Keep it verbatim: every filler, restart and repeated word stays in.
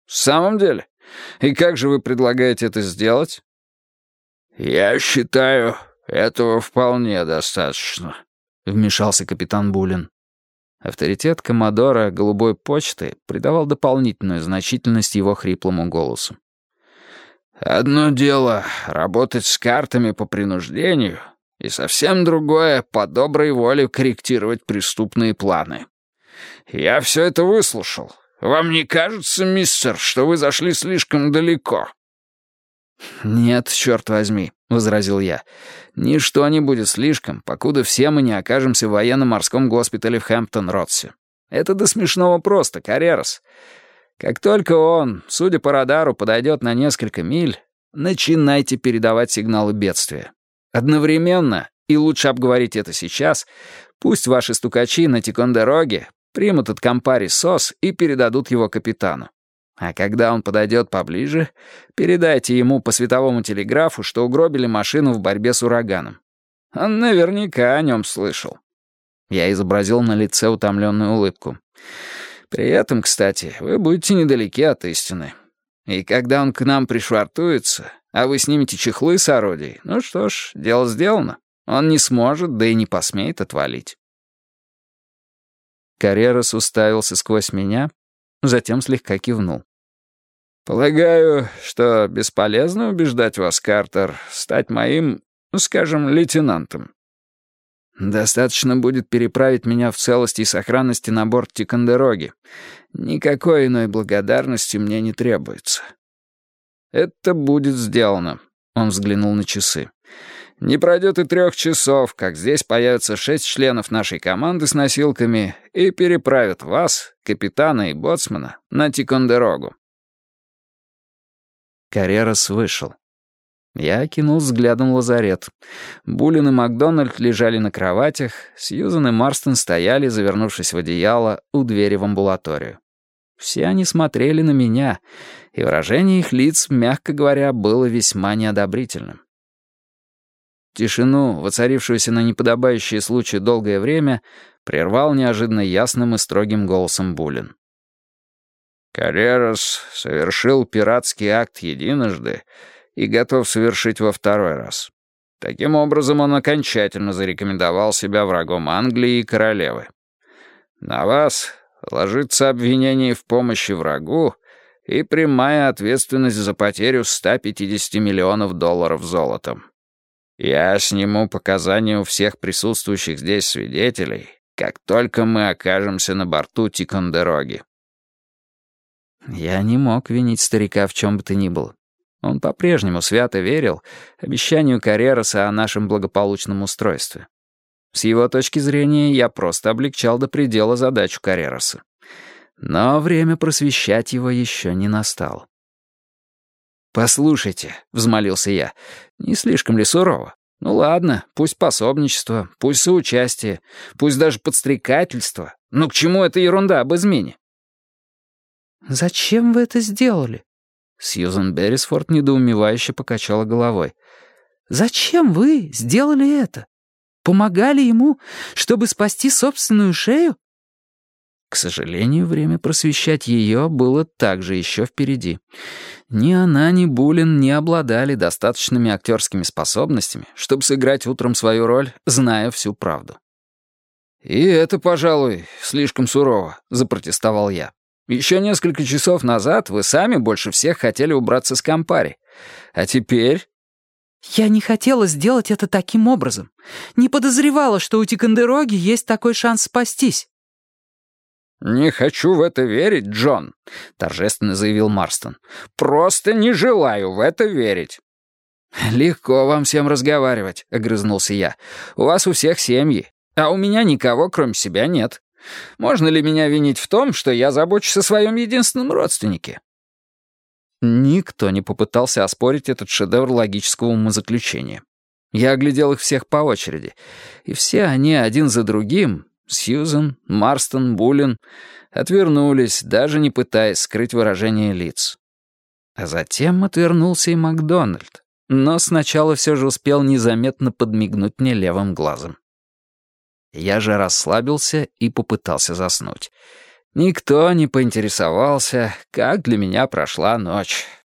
«В самом деле? И как же вы предлагаете это сделать?» «Я считаю, этого вполне достаточно», — вмешался капитан Булин. Авторитет коммодора «Голубой почты» придавал дополнительную значительность его хриплому голосу. «Одно дело — работать с картами по принуждению, и совсем другое — по доброй воле корректировать преступные планы. Я все это выслушал. Вам не кажется, мистер, что вы зашли слишком далеко?» «Нет, черт возьми», — возразил я. «Ничто не будет слишком, покуда все мы не окажемся в военно-морском госпитале в Хэмптон-Ротсе. Это до смешного просто, Каррерас. Как только он, судя по радару, подойдет на несколько миль, начинайте передавать сигналы бедствия. Одновременно, и лучше обговорить это сейчас, пусть ваши стукачи на Тикондероге примут от Кампари СОС и передадут его капитану. А когда он подойдет поближе, передайте ему по световому телеграфу, что угробили машину в борьбе с ураганом. Он наверняка о нем слышал». Я изобразил на лице утомленную улыбку. «При этом, кстати, вы будете недалеки от истины. И когда он к нам пришвартуется, а вы снимете чехлы с орудий, ну что ж, дело сделано. Он не сможет, да и не посмеет отвалить». Каррерас уставился сквозь меня, затем слегка кивнул. «Полагаю, что бесполезно убеждать вас, Картер, стать моим, скажем, лейтенантом. Достаточно будет переправить меня в целости и сохранности на борт Тикондероги. Никакой иной благодарности мне не требуется». «Это будет сделано», — он взглянул на часы. «Не пройдет и трех часов, как здесь появятся шесть членов нашей команды с носилками и переправят вас, капитана и боцмана, на Тикондерогу». Каррерас вышел. Я окинул взглядом лазарет. Булин и Макдональд лежали на кроватях, Сьюзан и Марстон стояли, завернувшись в одеяло, у двери в амбулаторию. Все они смотрели на меня, и выражение их лиц, мягко говоря, было весьма неодобрительным. Тишину, воцарившуюся на неподобающее случаю долгое время, прервал неожиданно ясным и строгим голосом Булин. «Каррерас совершил пиратский акт единожды и готов совершить во второй раз. Таким образом, он окончательно зарекомендовал себя врагом Англии и королевы. На вас ложится обвинение в помощи врагу и прямая ответственность за потерю ста пятидесяти миллионов долларов золотом. Я сниму показания у всех присутствующих здесь свидетелей, как только мы окажемся на борту Тикондероги». Я не мог винить старика в чем бы то ни было. Он по-прежнему свято верил обещанию Каррераса о нашем благополучном устройстве. С его точки зрения я просто облегчал до предела задачу Каррераса. Но время просвещать его еще не настало. «Послушайте», — взмолился я, — «не слишком ли сурово? Ну ладно, пусть пособничество, пусть соучастие, пусть даже подстрекательство. Ну к чему эта ерунда об измене?» «Зачем вы это сделали?» Сьюзан Беррисфорд недоумевающе покачала головой. «Зачем вы сделали это? Помогали ему, чтобы спасти собственную шею?» К сожалению, время просвещать ее было также еще впереди. Ни она, ни Булин не обладали достаточными актерскими способностями, чтобы сыграть утром свою роль, зная всю правду. «И это, пожалуй, слишком сурово», — запротестовал я. «Еще несколько часов назад вы сами больше всех хотели убраться с Кампари. А теперь...» «Я не хотела сделать это таким образом. Не подозревала, что у Тикондероги есть такой шанс спастись». «Не хочу в это верить, Джон», — торжественно заявил Марстон. «Просто не желаю в это верить». «Легко вам всем разговаривать», — огрызнулся я. «У вас у всех семьи, а у меня никого, кроме себя, нет. Можно ли меня винить в том, что я забочусь о своем единственном родственнике?» Никто не попытался оспорить этот шедевр логического умозаключения. Я оглядел их всех по очереди, и все они один за другим, Сьюзан, Марстон, Булин, отвернулись, даже не пытаясь скрыть выражение лиц. А затем отвернулся и Макдональд, но сначала все же успел незаметно подмигнуть мне левым глазом. Я же расслабился и попытался заснуть. Никто не поинтересовался, как для меня прошла ночь.